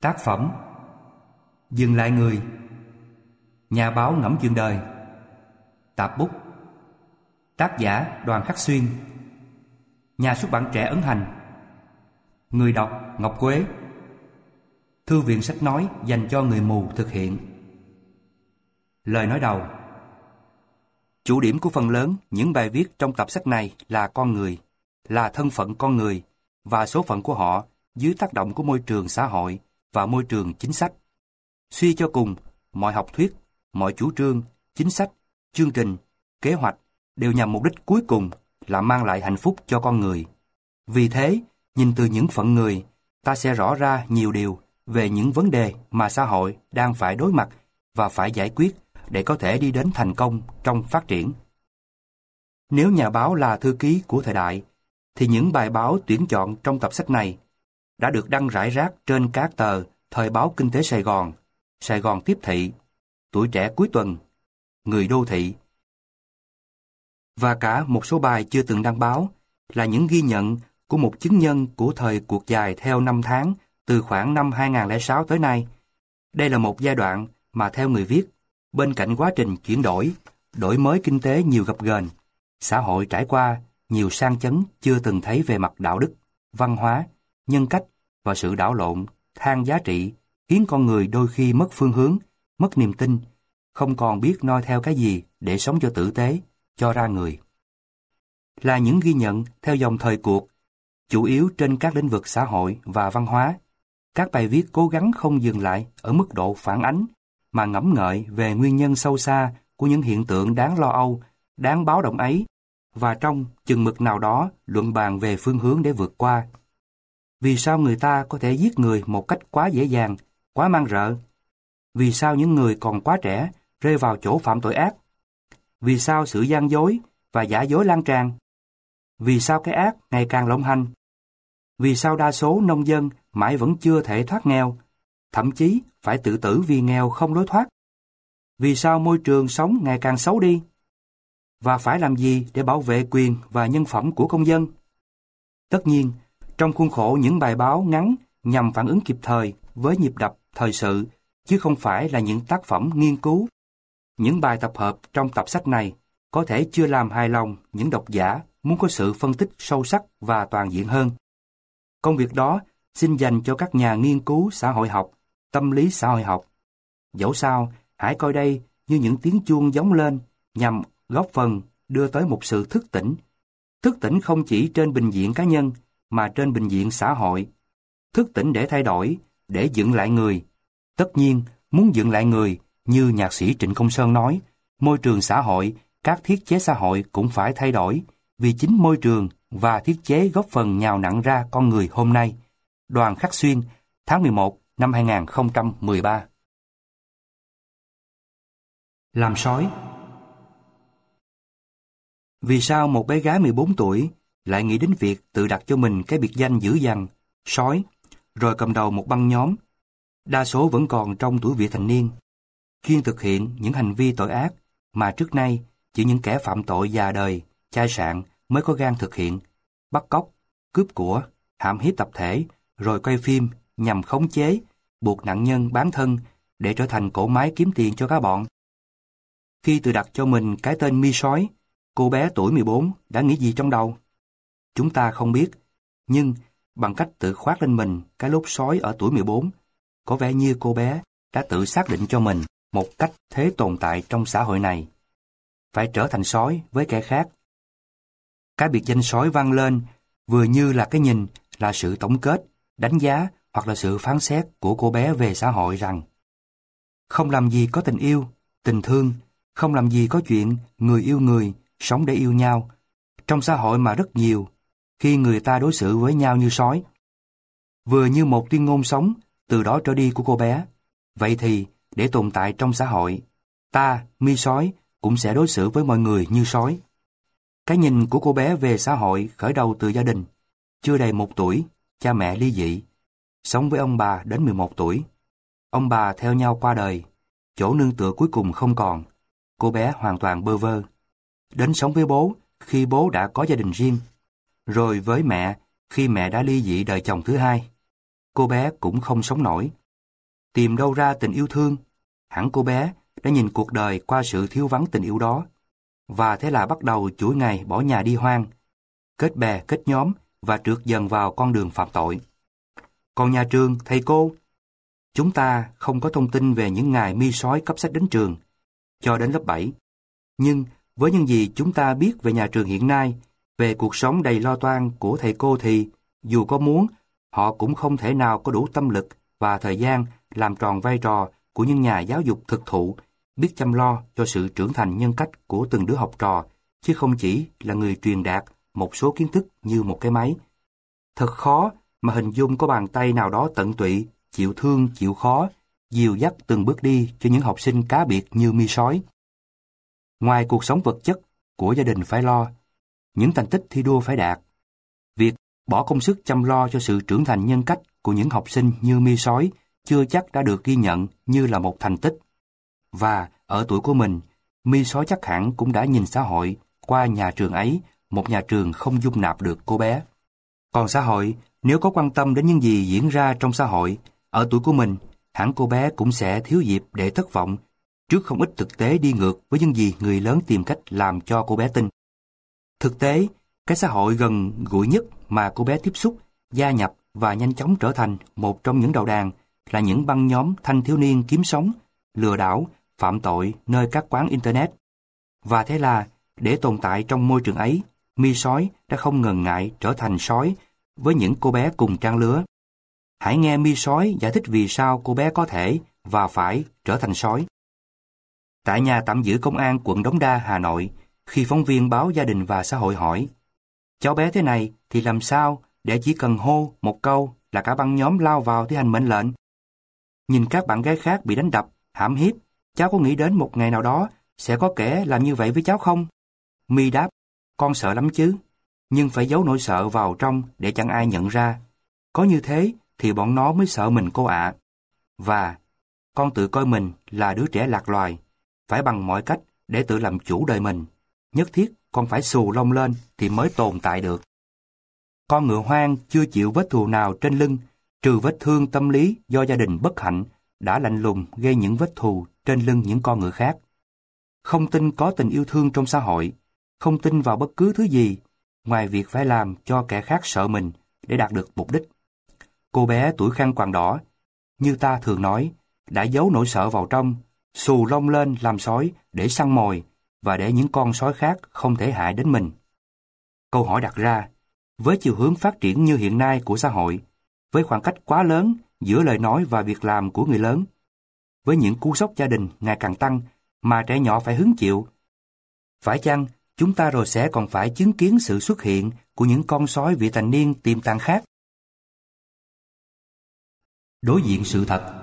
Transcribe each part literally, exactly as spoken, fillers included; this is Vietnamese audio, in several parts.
Tác phẩm Dừng lại người. Nhà báo ngẫm chuyện đời. Tạp bút. Tác giả Đoàn Khắc Xuyên. Nhà xuất bản Trẻ Ấn Hành. Người đọc Ngọc Quế. Thư viện sách nói dành cho người mù thực hiện. Lời nói đầu. Chủ điểm của phần lớn những bài viết trong tập sách này là con người, là thân phận con người và số phận của họ dưới tác động của môi trường xã hội và môi trường chính sách. Suy cho cùng, mọi học thuyết, mọi chủ trương, chính sách, chương trình, kế hoạch đều nhằm mục đích cuối cùng là mang lại hạnh phúc cho con người. Vì thế, nhìn từ những phận người, ta sẽ rõ ra nhiều điều về những vấn đề mà xã hội đang phải đối mặt và phải giải quyết để có thể đi đến thành công trong phát triển. Nếu nhà báo là thư ký của thời đại, thì những bài báo tuyển chọn trong tập sách này đã được đăng rải rác trên các tờ Thời báo Kinh tế Sài Gòn, Sài Gòn Tiếp Thị, Tuổi Trẻ Cuối Tuần, Người Đô Thị. Và cả một số bài chưa từng đăng báo là những ghi nhận của một chứng nhân của thời cuộc dài theo năm tháng từ khoảng năm hai không không sáu tới nay. Đây là một giai đoạn mà theo người viết, bên cạnh quá trình chuyển đổi, đổi mới kinh tế nhiều gập ghềnh, xã hội trải qua nhiều sang chấn chưa từng thấy về mặt đạo đức, văn hóa, nhân cách và sự đảo lộn, than giá trị, khiến con người đôi khi mất phương hướng, mất niềm tin, không còn biết noi theo cái gì để sống cho tử tế, cho ra người. Là những ghi nhận theo dòng thời cuộc, chủ yếu trên các lĩnh vực xã hội và văn hóa. Các bài viết cố gắng không dừng lại ở mức độ phản ánh, mà ngẫm ngợi về nguyên nhân sâu xa của những hiện tượng đáng lo âu, đáng báo động ấy, và trong chừng mực nào đó luận bàn về phương hướng để vượt qua. Vì sao người ta có thể giết người một cách quá dễ dàng, quá man rợ? Vì sao những người còn quá trẻ rơi vào chỗ phạm tội ác? Vì sao sự gian dối và giả dối lan tràn? Vì sao cái ác ngày càng lộng hành? Vì sao đa số nông dân mãi vẫn chưa thể thoát nghèo, thậm chí phải tự tử vì nghèo không lối thoát? Vì sao môi trường sống ngày càng xấu đi? Và phải làm gì để bảo vệ quyền và nhân phẩm của công dân? Tất nhiên, trong khuôn khổ những bài báo ngắn nhằm phản ứng kịp thời với nhịp đập thời sự, chứ không phải là những tác phẩm nghiên cứu. Những bài tập hợp trong tập sách này có thể chưa làm hài lòng những độc giả muốn có sự phân tích sâu sắc và toàn diện hơn. Công việc đó xin dành cho các nhà nghiên cứu xã hội học, tâm lý xã hội học. Dẫu sao, hãy coi đây như những tiếng chuông gióng lên nhằm góp phần đưa tới một sự thức tỉnh. Thức tỉnh không chỉ trên bình diện cá nhân, mà trên bình diện xã hội. Thức tỉnh để thay đổi, để dựng lại người. Tất nhiên, muốn dựng lại người, như nhạc sĩ Trịnh Công Sơn nói, môi trường xã hội, các thiết chế xã hội cũng phải thay đổi, vì chính môi trường và thiết chế góp phần nhào nặn ra con người hôm nay. Đoàn Khắc Xuyên, tháng mười một năm hai không một ba. Làm sói. Vì sao một bé gái mười bốn tuổi lại nghĩ đến việc tự đặt cho mình cái biệt danh dữ dằn, sói, rồi cầm đầu một băng nhóm, đa số vẫn còn trong tuổi vị thành niên, chuyên thực hiện những hành vi tội ác mà trước nay chỉ những kẻ phạm tội già đời, chai sạn mới có gan thực hiện, bắt cóc, cướp của, hãm hiếp tập thể, rồi quay phim nhằm khống chế, buộc nạn nhân bán thân để trở thành cỗ máy kiếm tiền cho các bọn. Khi tự đặt cho mình cái tên Mi Sói, cô bé tuổi mười bốn đã nghĩ gì trong đầu? Chúng ta không biết, nhưng bằng cách tự khoác lên mình cái lốt sói ở tuổi mười bốn, có vẻ như cô bé đã tự xác định cho mình một cách thế tồn tại trong xã hội này. Phải trở thành sói với kẻ khác. Cái biệt danh sói vang lên vừa như là cái nhìn, là sự tổng kết, đánh giá hoặc là sự phán xét của cô bé về xã hội rằng không làm gì có tình yêu, tình thương, không làm gì có chuyện người yêu người, sống để yêu nhau. Trong xã hội mà rất nhiều, khi người ta đối xử với nhau như sói. Vừa như một tuyên ngôn sống từ đó trở đi của cô bé. Vậy thì, để tồn tại trong xã hội, ta, Mi Sói, cũng sẽ đối xử với mọi người như sói. Cái nhìn của cô bé về xã hội khởi đầu từ gia đình. Chưa đầy một tuổi, cha mẹ ly dị. Sống với ông bà đến mười một tuổi. Ông bà theo nhau qua đời. Chỗ nương tựa cuối cùng không còn. Cô bé hoàn toàn bơ vơ. Đến sống với bố khi bố đã có gia đình riêng. Rồi với mẹ khi mẹ đã ly dị đời chồng thứ hai. Cô bé cũng không sống nổi. tìm đâu ra tình yêu thương. Hẳn cô bé đã nhìn cuộc đời qua sự thiếu vắng tình yêu đó. Và thế là bắt đầu chuỗi ngày bỏ nhà đi hoang, kết bè, kết nhóm và trượt dần vào con đường phạm tội. Còn nhà trường, thầy cô, chúng ta không có thông tin về những ngày mi sói cấp sách đến trường, cho đến lớp bảy. Nhưng với những gì chúng ta biết về nhà trường hiện nay, về cuộc sống đầy lo toan của thầy cô thì, dù có muốn, họ cũng không thể nào có đủ tâm lực và thời gian làm tròn vai trò của những nhà giáo dục thực thụ, biết chăm lo cho sự trưởng thành nhân cách của từng đứa học trò, chứ không chỉ là người truyền đạt một số kiến thức như một cái máy. Thật khó mà hình dung có bàn tay nào đó tận tụy, chịu thương, chịu khó, dìu dắt từng bước đi cho những học sinh cá biệt như mi sói. Ngoài cuộc sống vật chất của gia đình phải lo, những thành tích thi đua phải đạt, việc bỏ công sức chăm lo cho sự trưởng thành nhân cách của những học sinh như mi sói chưa chắc đã được ghi nhận như là một thành tích. Và ở tuổi của mình, mi sói chắc hẳn cũng đã nhìn xã hội qua nhà trường ấy, một nhà trường không dung nạp được cô bé. Còn xã hội, nếu có quan tâm đến những gì diễn ra trong xã hội, ở tuổi của mình, hẳn cô bé cũng sẽ thiếu dịp để thất vọng trước không ít thực tế đi ngược với những gì người lớn tìm cách làm cho cô bé tin. Thực tế, cái xã hội gần gũi nhất mà cô bé tiếp xúc, gia nhập và nhanh chóng trở thành một trong những đầu đàn là những băng nhóm thanh thiếu niên kiếm sống, lừa đảo, phạm tội nơi các quán Internet. Và thế là, để tồn tại trong môi trường ấy, mi sói đã không ngần ngại trở thành sói với những cô bé cùng trang lứa. Hãy nghe mi sói giải thích vì sao cô bé có thể và phải trở thành sói. Tại nhà tạm giữ công an quận Đống Đa, Hà Nội, khi phóng viên báo Gia đình và Xã hội hỏi, cháu bé thế này thì làm sao để chỉ cần hô một câu là cả băng nhóm lao vào thi hành mệnh lệnh? Nhìn các bạn gái khác bị đánh đập, hãm hiếp, cháu có nghĩ đến một ngày nào đó sẽ có kẻ làm như vậy với cháu không? Mi đáp, con sợ lắm chứ, nhưng phải giấu nỗi sợ vào trong để chẳng ai nhận ra. Có như thế thì bọn nó mới sợ mình cô ạ. Và con tự coi mình là đứa trẻ lạc loài, phải bằng mọi cách để tự làm chủ đời mình. Nhất thiết con phải xù lông lên thì mới tồn tại được. Con ngựa hoang chưa chịu vết thù nào trên lưng, trừ vết thương tâm lý do gia đình bất hạnh đã lạnh lùng gây những vết thù trên lưng những con ngựa khác. Không tin có tình yêu thương trong xã hội, không tin vào bất cứ thứ gì, ngoài việc phải làm cho kẻ khác sợ mình để đạt được mục đích. Cô bé tuổi khăn quàng đỏ, như ta thường nói, đã giấu nỗi sợ vào trong, xù lông lên làm sói để săn mồi và để những con sói khác không thể hại đến mình. Câu hỏi đặt ra, với chiều hướng phát triển như hiện nay của xã hội, với khoảng cách quá lớn giữa lời nói và việc làm của người lớn, với những cú sốc gia đình ngày càng tăng mà trẻ nhỏ phải hứng chịu, phải chăng chúng ta rồi sẽ còn phải chứng kiến sự xuất hiện của những con sói vị thành niên tiềm tàng khác? Đối diện sự thật.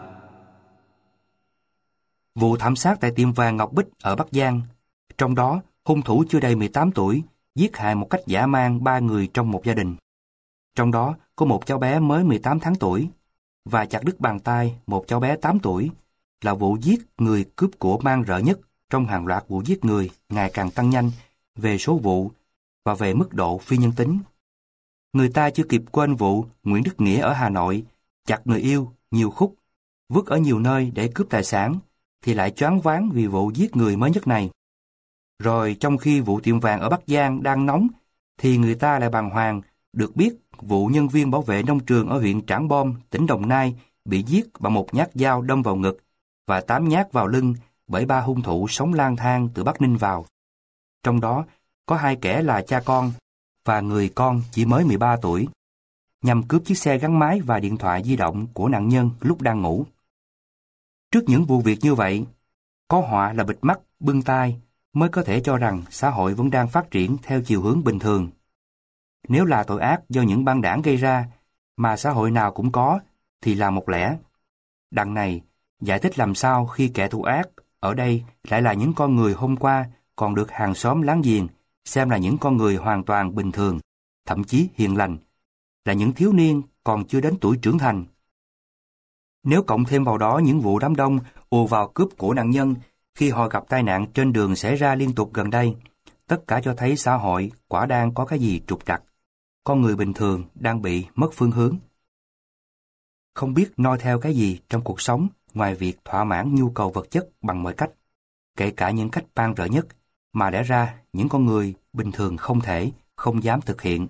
Vụ thảm sát tại tiệm vàng Ngọc Bích ở Bắc Giang, trong đó hung thủ chưa đầy mười tám tuổi giết hại một cách dã man ba người trong một gia đình. Trong đó có một cháu bé mới mười tám tháng tuổi và chặt đứt bàn tay một cháu bé tám tuổi, là vụ giết người cướp của man rợ nhất trong hàng loạt vụ giết người ngày càng tăng nhanh về số vụ và về mức độ phi nhân tính. Người ta chưa kịp quên vụ Nguyễn Đức Nghĩa ở Hà Nội chặt người yêu nhiều khúc, vứt ở nhiều nơi để cướp tài sản, thì lại choáng váng vì vụ giết người mới nhất này. Rồi trong khi vụ tiệm vàng ở Bắc Giang đang nóng, thì người ta lại bàng hoàng được biết vụ nhân viên bảo vệ nông trường ở huyện Trảng Bom, tỉnh Đồng Nai bị giết bằng một nhát dao đâm vào ngực và tám nhát vào lưng bởi ba hung thủ sống lang thang từ Bắc Ninh vào. Trong đó có hai kẻ là cha con và người con chỉ mới mười ba tuổi, nhằm cướp chiếc xe gắn máy và điện thoại di động của nạn nhân lúc đang ngủ. Trước những vụ việc như vậy, có họa là bịt mắt, bưng tai mới có thể cho rằng xã hội vẫn đang phát triển theo chiều hướng bình thường. Nếu là tội ác do những băng đảng gây ra, mà xã hội nào cũng có, thì là một lẽ. Đằng này, giải thích làm sao khi kẻ thù ác ở đây lại là những con người hôm qua còn được hàng xóm láng giềng xem là những con người hoàn toàn bình thường, thậm chí hiền lành, là những thiếu niên còn chưa đến tuổi trưởng thành. Nếu cộng thêm vào đó những vụ đám đông ùa vào cướp của nạn nhân khi họ gặp tai nạn trên đường xảy ra liên tục gần đây, tất cả cho thấy xã hội quả đang có cái gì trục trặc. Con người bình thường đang bị mất phương hướng. Không biết noi theo cái gì trong cuộc sống ngoài việc thỏa mãn nhu cầu vật chất bằng mọi cách, kể cả những cách man rợ nhất, mà lẽ ra những con người bình thường không thể, không dám thực hiện.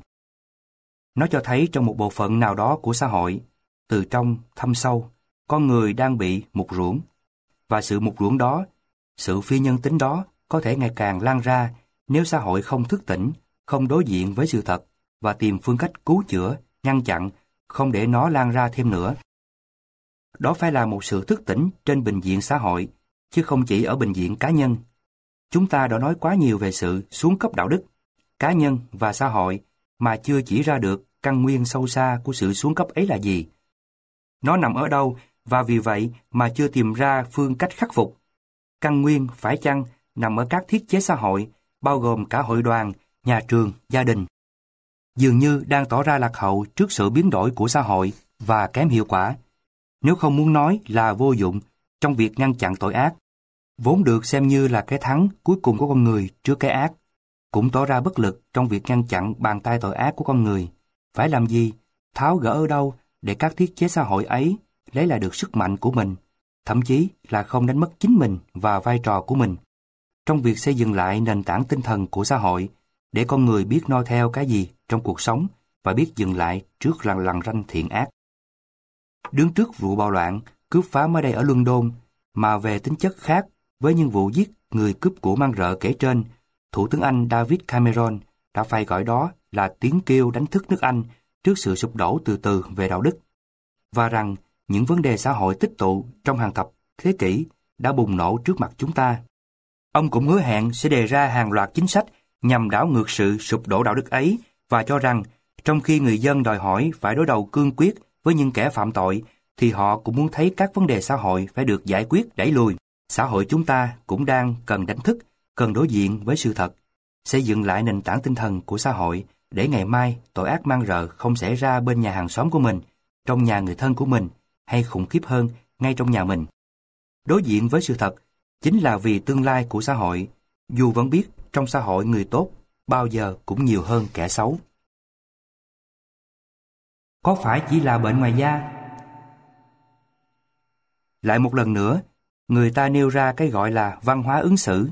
Nó cho thấy trong một bộ phận nào đó của xã hội, từ trong thâm sâu, con người đang bị mục ruỗng. Và sự mục ruỗng đó, sự phi nhân tính đó có thể ngày càng lan ra nếu xã hội không thức tỉnh, không đối diện với sự thật và tìm phương cách cứu chữa, ngăn chặn, không để nó lan ra thêm nữa. Đó phải là một sự thức tỉnh trên bình diện xã hội, chứ không chỉ ở bình diện cá nhân. Chúng ta đã nói quá nhiều về sự xuống cấp đạo đức, cá nhân và xã hội mà chưa chỉ ra được căn nguyên sâu xa của sự xuống cấp ấy là gì. Nó nằm ở đâu và vì vậy mà chưa tìm ra phương cách khắc phục. Căn nguyên phải chăng nằm ở các thiết chế xã hội, bao gồm cả hội đoàn, nhà trường, gia đình. Dường như đang tỏ ra lạc hậu trước sự biến đổi của xã hội và kém hiệu quả, nếu không muốn nói là vô dụng trong việc ngăn chặn tội ác, vốn được xem như là cái thắng cuối cùng của con người trước cái ác, cũng tỏ ra bất lực trong việc ngăn chặn bàn tay tội ác của con người. Phải làm gì, tháo gỡ ở đâu để các thiết chế xã hội ấy lấy lại được sức mạnh của mình, thậm chí là không đánh mất chính mình và vai trò của mình, trong việc xây dựng lại nền tảng tinh thần của xã hội, để con người biết noi theo cái gì trong cuộc sống và biết dừng lại trước lằn lằn ranh thiện ác. Đứng trước vụ bạo loạn, cướp phá mới đây ở London, mà về tính chất khác với những vụ giết người cướp của man rợ kể trên, Thủ tướng Anh David Cameron đã phải gọi đó là tiếng kêu đánh thức nước Anh trước sự sụp đổ từ từ về đạo đức, và rằng những vấn đề xã hội tích tụ trong hàng thập thế kỷ đã bùng nổ trước mặt chúng ta. Ông cũng hứa hẹn sẽ đề ra hàng loạt chính sách nhằm đảo ngược sự sụp đổ đạo đức ấy, và cho rằng trong khi người dân đòi hỏi phải đối đầu cương quyết với những kẻ phạm tội, thì họ cũng muốn thấy các vấn đề xã hội phải được giải quyết đẩy lùi. Xã hội chúng ta cũng đang cần đánh thức, cần đối diện với sự thật, xây dựng lại nền tảng tinh thần của xã hội để ngày mai tội ác man rợ không xảy ra bên nhà hàng xóm của mình, trong nhà người thân của mình, hay khủng khiếp hơn, ngay trong nhà mình. Đối diện với sự thật chính là vì tương lai của xã hội, dù vẫn biết trong xã hội người tốt bao giờ cũng nhiều hơn kẻ xấu. Có phải chỉ là bệnh ngoài da? Lại một lần nữa, người ta nêu ra cái gọi là văn hóa ứng xử.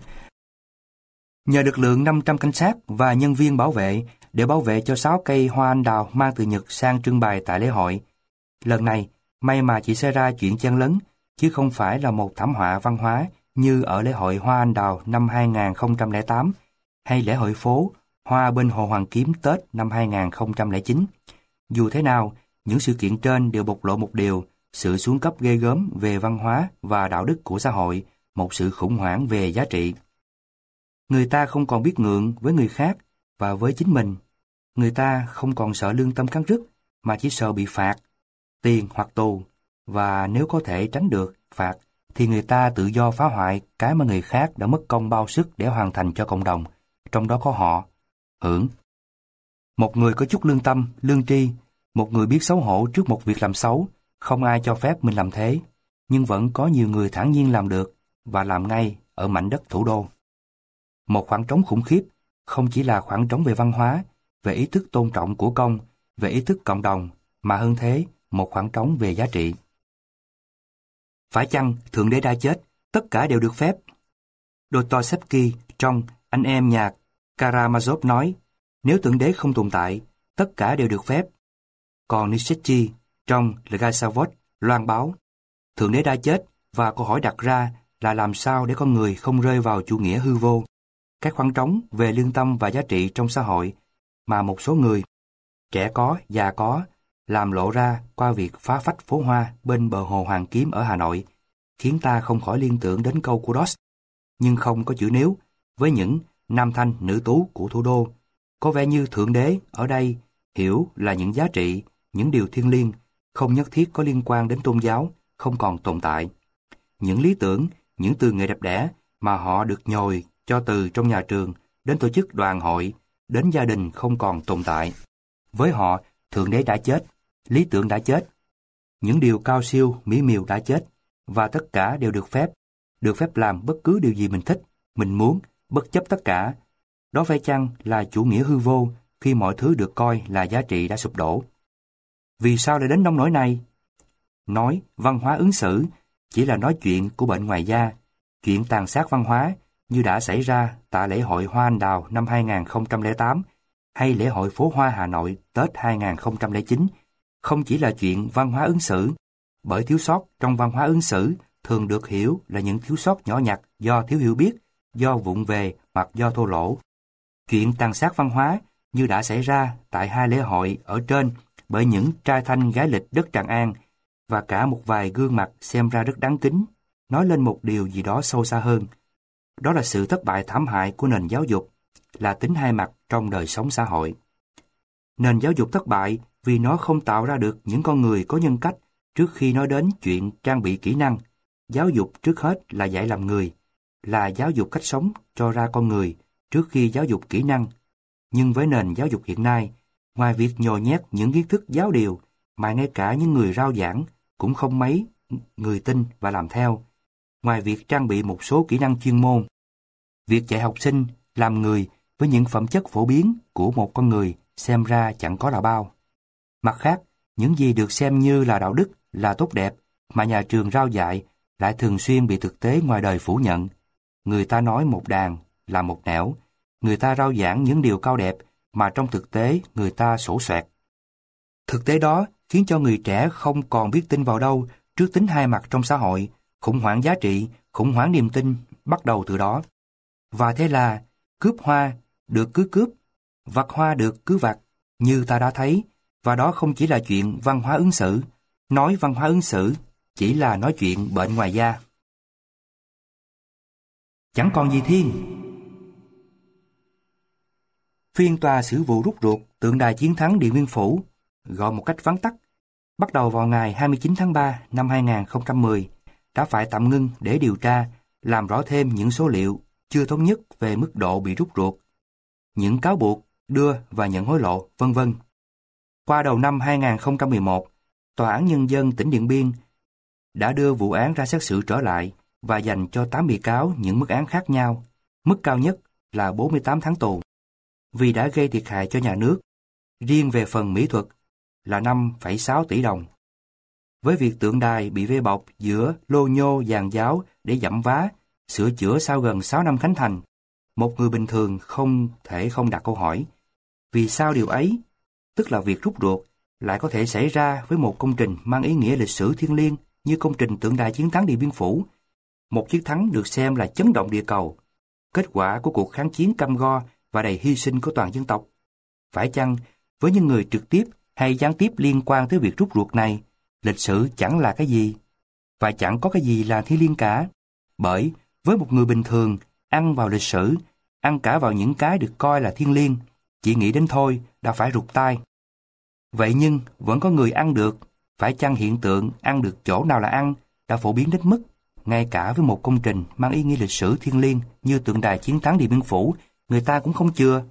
Nhờ lực lượng năm trăm cảnh sát và nhân viên bảo vệ để bảo vệ cho sáu cây hoa anh đào mang từ Nhật sang trưng bày tại lễ hội. Lần này, may mà chỉ xảy ra chuyện chen lấn, chứ không phải là một thảm họa văn hóa như ở lễ hội hoa anh đào năm hai không không tám hay lễ hội phố hoa bên Hồ Hoàn Kiếm Tết năm hai không không chín. Dù thế nào, những sự kiện trên đều bộc lộ một điều, sự xuống cấp ghê gớm về văn hóa và đạo đức của xã hội, một sự khủng hoảng về giá trị. Người ta không còn biết ngượng với người khác và với chính mình. Người ta không còn sợ lương tâm cắn rứt, mà chỉ sợ bị phạt, tiền hoặc tù, và nếu có thể tránh được phạt, thì người ta tự do phá hoại cái mà người khác đã mất công bao sức để hoàn thành cho cộng đồng, trong đó có họ, hưởng. Một người có chút lương tâm, lương tri, một người biết xấu hổ trước một việc làm xấu, không ai cho phép mình làm thế, nhưng vẫn có nhiều người thản nhiên làm được, và làm ngay ở mảnh đất thủ đô. Một khoảng trống khủng khiếp, không chỉ là khoảng trống về văn hóa, về ý thức tôn trọng của công, về ý thức cộng đồng, mà hơn thế, một khoảng trống về giá trị. Phải chăng Thượng Đế đã chết, tất cả đều được phép? Dostoevsky trong Anh em nhà Karamazov nói, nếu Thượng Đế không tồn tại, tất cả đều được phép. Còn Nietzsche trong Legasavot loan báo, Thượng Đế đã chết, và câu hỏi đặt ra là làm sao để con người không rơi vào chủ nghĩa hư vô, cái khoảng trống về lương tâm và giá trị trong xã hội mà một số người, trẻ có, già có, làm lộ ra qua việc phá phách phố hoa bên bờ hồ Hoàn Kiếm ở Hà Nội, khiến ta không khỏi liên tưởng đến câu của Dost, nhưng không có chữ nếu, với những nam thanh nữ tú của thủ đô. Có vẻ như Thượng Đế ở đây hiểu là những giá trị, những điều thiêng liêng, không nhất thiết có liên quan đến tôn giáo, không còn tồn tại. Những lý tưởng, những từ nghệ đẹp đẽ mà họ được nhồi cho từ trong nhà trường đến tổ chức đoàn hội, đến gia đình không còn tồn tại. Với họ, Thượng Đế đã chết, lý tưởng đã chết, những điều cao siêu, mỹ miều đã chết, và tất cả đều được phép, được phép làm bất cứ điều gì mình thích, mình muốn, bất chấp tất cả. Đó phải chăng là chủ nghĩa hư vô khi mọi thứ được coi là giá trị đã sụp đổ? Vì sao lại đến nông nỗi này? Nói văn hóa ứng xử chỉ là nói chuyện của bệnh ngoài da, chuyện tàn sát văn hóa như đã xảy ra tại lễ hội Hoa Anh Đào năm hai không không tám hay lễ hội phố hoa Hà Nội Tết hai không không chín, không chỉ là chuyện văn hóa ứng xử, bởi thiếu sót trong văn hóa ứng xử thường được hiểu là những thiếu sót nhỏ nhặt do thiếu hiểu biết, do vụng về hoặc do thô lỗ. Chuyện tàn sát văn hóa như đã xảy ra tại hai lễ hội ở trên bởi những trai thanh gái lịch đất Tràng An và cả một vài gương mặt xem ra rất đáng kính, nói lên một điều gì đó sâu xa hơn. Đó là sự thất bại thảm hại của nền giáo dục, là tính hai mặt trong đời sống xã hội. Nền giáo dục thất bại vì nó không tạo ra được những con người có nhân cách trước khi nói đến chuyện trang bị kỹ năng. Giáo dục trước hết là dạy làm người, là giáo dục cách sống cho ra con người trước khi giáo dục kỹ năng. Nhưng với nền giáo dục hiện nay, ngoài việc nhồi nhét những kiến thức giáo điều mà ngay cả những người rao giảng cũng không mấy người tin và làm theo. Ngoài việc trang bị một số kỹ năng chuyên môn, việc dạy học sinh làm người với những phẩm chất phổ biến của một con người xem ra chẳng có là bao. Mặt khác, những gì được xem như là đạo đức, là tốt đẹp mà nhà trường rao dạy lại thường xuyên bị thực tế ngoài đời phủ nhận. Người ta nói một đàn là một nẻo, người ta rao giảng những điều cao đẹp mà trong thực tế người ta sổ soẹt. Thực tế đó khiến cho người trẻ không còn biết tin vào đâu trước tính hai mặt trong xã hội, khủng hoảng giá trị, khủng hoảng niềm tin bắt đầu từ đó. Và thế là cướp hoa được cứ cướp, vặt hoa được cứ vặt, như ta đã thấy, và đó không chỉ là chuyện văn hóa ứng xử. Nói văn hóa ứng xử chỉ là nói chuyện bệnh ngoài da. Chẳng còn gì thiên. Phiên tòa xử vụ rút ruột tượng đài chiến thắng Điện Biên Phủ, gọi một cách vắn tắt, bắt đầu vào ngày hai mươi chín tháng ba năm hai nghìn không trăm mười, đã phải tạm ngưng để điều tra, làm rõ thêm những số liệu chưa thống nhất về mức độ bị rút ruột, những cáo buộc đưa và nhận hối lộ, vân vân. Qua đầu năm hai nghìn không trăm mười một, Tòa án Nhân dân tỉnh Điện Biên đã đưa vụ án ra xét xử trở lại và dành cho tám bị cáo những mức án khác nhau, mức cao nhất là bốn mươi tám tháng tù, vì đã gây thiệt hại cho nhà nước, riêng về phần mỹ thuật là năm phẩy sáu tỷ đồng. Với việc tượng đài bị vây bọc giữa lô nhô giàn giáo để giẫm vá, sửa chữa sau gần sáu năm khánh thành, một người bình thường không thể không đặt câu hỏi, vì sao điều ấy, tức là việc rút ruột, lại có thể xảy ra với một công trình mang ý nghĩa lịch sử thiêng liêng như công trình tượng đài chiến thắng Điện Biên Phủ, một chiến thắng được xem là chấn động địa cầu, kết quả của cuộc kháng chiến cam go và đầy hy sinh của toàn dân tộc. Phải chăng, với những người trực tiếp hay gián tiếp liên quan tới việc rút ruột này, lịch sử chẳng là cái gì, và chẳng có cái gì là thiêng liêng cả, bởi với một người bình thường, ăn vào lịch sử, ăn cả vào những cái được coi là thiêng liêng, chỉ nghĩ đến thôi đã phải rụt tai. Vậy nhưng vẫn có người ăn được, phải chăng hiện tượng ăn được chỗ nào là ăn đã phổ biến đến mức ngay cả với một công trình mang ý nghĩa lịch sử thiêng liêng như tượng đài chiến thắng Điện Biên Phủ, người ta cũng không chừa.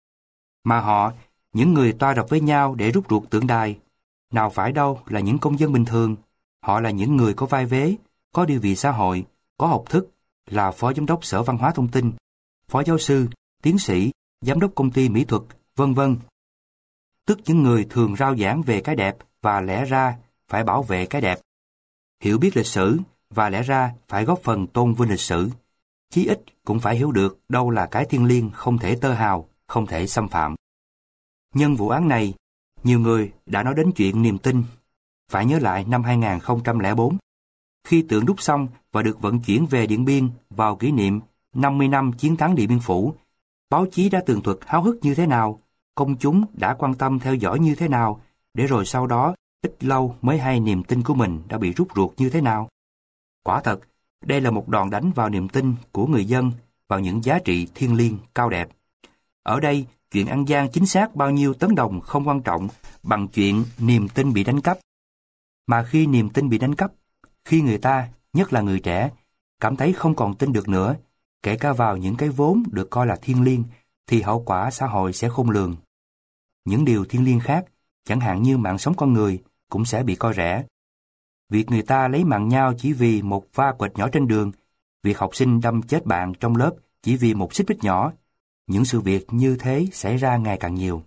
Mà họ, những người toa rập với nhau để rút ruột tượng đài, nào phải đâu là những công dân bình thường. Họ là những người có vai vế, có địa vị xã hội, có học thức, là phó giám đốc Sở Văn hóa Thông tin, phó giáo sư, tiến sĩ, giám đốc công ty mỹ thuật, vân vân. Tức những người thường rao giảng về cái đẹp và lẽ ra phải bảo vệ cái đẹp. Hiểu biết lịch sử và lẽ ra phải góp phần tôn vinh lịch sử. Chí ít cũng phải hiểu được đâu là cái thiêng liêng không thể tơ hào, không thể xâm phạm. Nhân vụ án này, nhiều người đã nói đến chuyện niềm tin. Phải nhớ lại năm hai nghìn không trăm lẻ bốn, khi tượng đúc xong và được vận chuyển về Điện Biên vào kỷ niệm năm mươi năm chiến thắng Điện Biên Phủ, báo chí đã tường thuật háo hức như thế nào, công chúng đã quan tâm theo dõi như thế nào, để rồi sau đó ít lâu mới hay niềm tin của mình đã bị rút ruột như thế nào. Quả thật, đây là một đòn đánh vào niềm tin của người dân vào những giá trị thiêng liêng cao đẹp. Ở đây, chuyện ăn gian chính xác bao nhiêu tấn đồng không quan trọng bằng chuyện niềm tin bị đánh cắp. Mà khi niềm tin bị đánh cắp, khi người ta, nhất là người trẻ, cảm thấy không còn tin được nữa, kể cả vào những cái vốn được coi là thiêng liêng, thì hậu quả xã hội sẽ khôn lường. Những điều thiêng liêng khác, chẳng hạn như mạng sống con người, cũng sẽ bị coi rẻ. Việc người ta lấy mạng nhau chỉ vì một va quệt nhỏ trên đường, việc học sinh đâm chết bạn trong lớp chỉ vì một xích mích nhỏ, những sự việc như thế xảy ra ngày càng nhiều.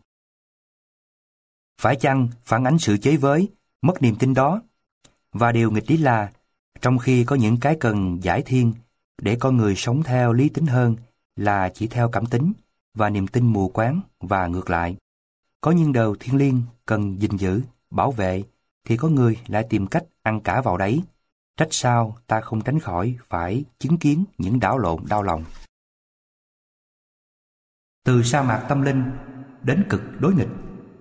Phải chăng phản ánh sự chế với, mất niềm tin đó? Và điều nghịch lý là, Trong khi có những cái cần giải thiên để con người sống theo lý tính hơn là chỉ theo cảm tính và niềm tin mù quáng và ngược lại. Có những điều thiêng liêng cần gìn giữ, bảo vệ thì có người lại tìm cách ăn cả vào đấy. Trách sao ta không tránh khỏi phải chứng kiến những đảo lộn đau lòng. Từ sa mạc tâm linh đến cực đối nghịch.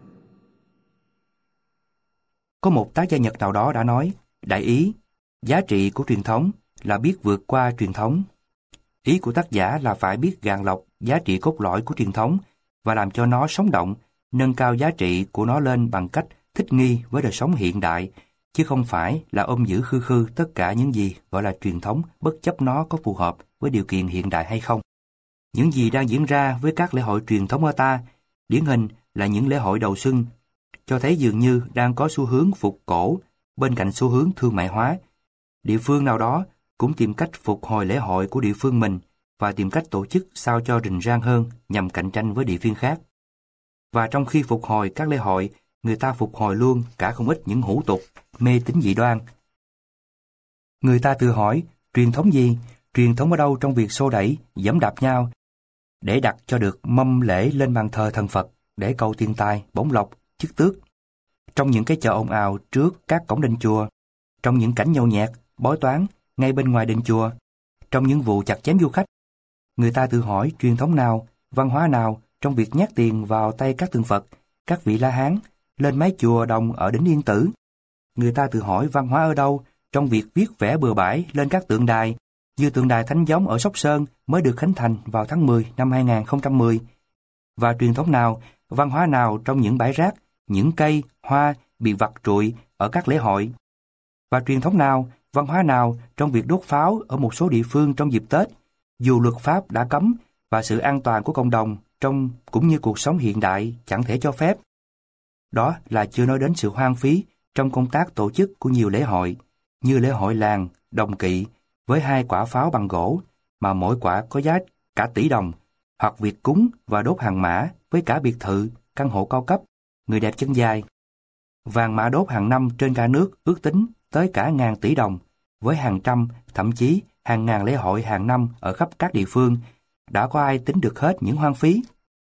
Có một tác gia Nhật nào đó đã nói, đại ý, giá trị của truyền thống là biết vượt qua truyền thống. Ý của tác giả là phải biết gạn lọc giá trị cốt lõi của truyền thống và làm cho nó sống động, nâng cao giá trị của nó lên bằng cách thích nghi với đời sống hiện đại, chứ không phải là ôm giữ khư khư tất cả những gì gọi là truyền thống bất chấp nó có phù hợp với điều kiện hiện đại hay không. Những gì đang diễn ra với các lễ hội truyền thống ở ta, điển hình là những lễ hội đầu xuân, cho thấy dường như đang có xu hướng phục cổ bên cạnh xu hướng thương mại hóa. Địa phương nào đó cũng tìm cách phục hồi lễ hội của địa phương mình và tìm cách tổ chức sao cho rình rang hơn nhằm cạnh tranh với địa phương khác. Và trong khi phục hồi các lễ hội, người ta phục hồi luôn cả không ít những hủ tục, mê tín dị đoan. Người ta tự hỏi, truyền thống gì? Truyền thống ở đâu trong việc xô đẩy, giẫm đạp nhau, để đặt cho được mâm lễ lên bàn thờ thần Phật, để cầu tiền tài, bổng lộc, chức tước. Trong những cái chợ ồn ào trước các cổng đền chùa, trong những cảnh nhậu nhẹt, bói toán ngay bên ngoài đền chùa, trong những vụ chặt chém du khách, người ta tự hỏi truyền thống nào, văn hóa nào trong việc nhét tiền vào tay các tượng Phật, các vị La Hán, lên mái chùa đồng ở đỉnh Yên Tử. Người ta tự hỏi văn hóa ở đâu trong việc viết vẽ bừa bãi lên các tượng đài, như tượng đài Thánh Giống ở Sóc Sơn mới được khánh thành vào tháng mười năm hai nghìn không trăm mười. Và truyền thống nào, văn hóa nào trong những bãi rác, những cây, hoa bị vặt trụi ở các lễ hội. Và truyền thống nào, văn hóa nào trong việc đốt pháo ở một số địa phương trong dịp Tết, dù luật pháp đã cấm và sự an toàn của cộng đồng trong cũng như cuộc sống hiện đại chẳng thể cho phép. Đó là chưa nói đến sự hoang phí trong công tác tổ chức của nhiều lễ hội, như lễ hội làng, Đồng Kỵ, với hai quả pháo bằng gỗ, mà mỗi quả có giá cả tỷ đồng, hoặc việc cúng và đốt hàng mã với cả biệt thự, căn hộ cao cấp, người đẹp chân dài. Vàng mã đốt hàng năm trên cả nước ước tính tới cả ngàn tỷ đồng, với hàng trăm, thậm chí hàng ngàn lễ hội hàng năm ở khắp các địa phương. Đã có ai tính được hết những hoang phí?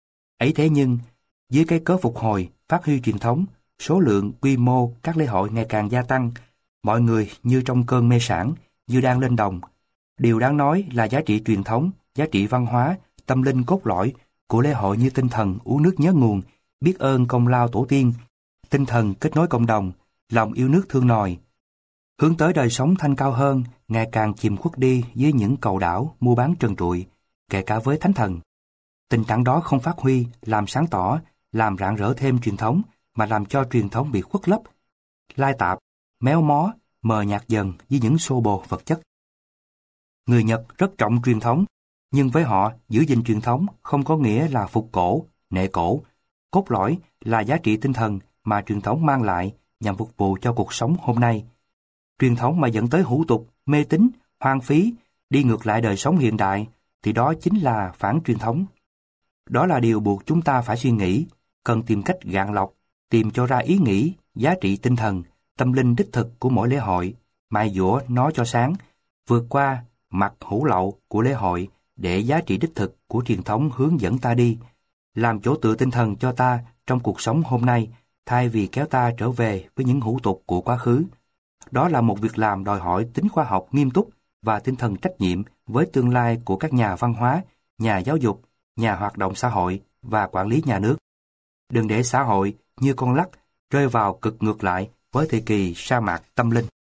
Ấy thế nhưng, dưới cái cớ phục hồi, phát huy truyền thống, số lượng, quy mô các lễ hội ngày càng gia tăng, mọi người như trong cơn mê sản, như đang lên đồng. Điều đáng nói là giá trị truyền thống, giá trị văn hóa, tâm linh cốt lõi của lễ hội như tinh thần uống nước nhớ nguồn, biết ơn công lao tổ tiên, tinh thần kết nối cộng đồng, lòng yêu nước thương nòi, hướng tới đời sống thanh cao hơn, ngày càng chìm khuất đi dưới những cầu đảo mua bán trần trụi, kể cả với thánh thần. Tình trạng đó không phát huy, làm sáng tỏ, làm rạng rỡ thêm truyền thống, mà làm cho truyền thống bị khuất lấp, lai tạp, méo mó, mờ nhạt dần với những xô bồ vật chất. Người Nhật rất trọng truyền thống, nhưng với họ, giữ gìn truyền thống không có nghĩa là phục cổ, nệ cổ. Cốt lõi là giá trị tinh thần mà truyền thống mang lại nhằm phục vụ cho cuộc sống hôm nay. Truyền thống mà dẫn tới hủ tục, mê tín, hoang phí, đi ngược lại đời sống hiện đại, thì đó chính là phản truyền thống. Đó là điều buộc chúng ta phải suy nghĩ, cần tìm cách gạn lọc, tìm cho ra ý nghĩ, giá trị tinh thần, tâm linh đích thực của mỗi lễ hội, mài dũa nó cho sáng, vượt qua mặt hủ lậu của lễ hội để giá trị đích thực của truyền thống hướng dẫn ta đi, làm chỗ tựa tinh thần cho ta trong cuộc sống hôm nay, thay vì kéo ta trở về với những hủ tục của quá khứ. Đó là một việc làm đòi hỏi tính khoa học nghiêm túc và tinh thần trách nhiệm với tương lai của các nhà văn hóa, nhà giáo dục, nhà hoạt động xã hội và quản lý nhà nước. Đừng để xã hội như con lắc rơi vào cực ngược lại với thời kỳ sa mạc tâm linh.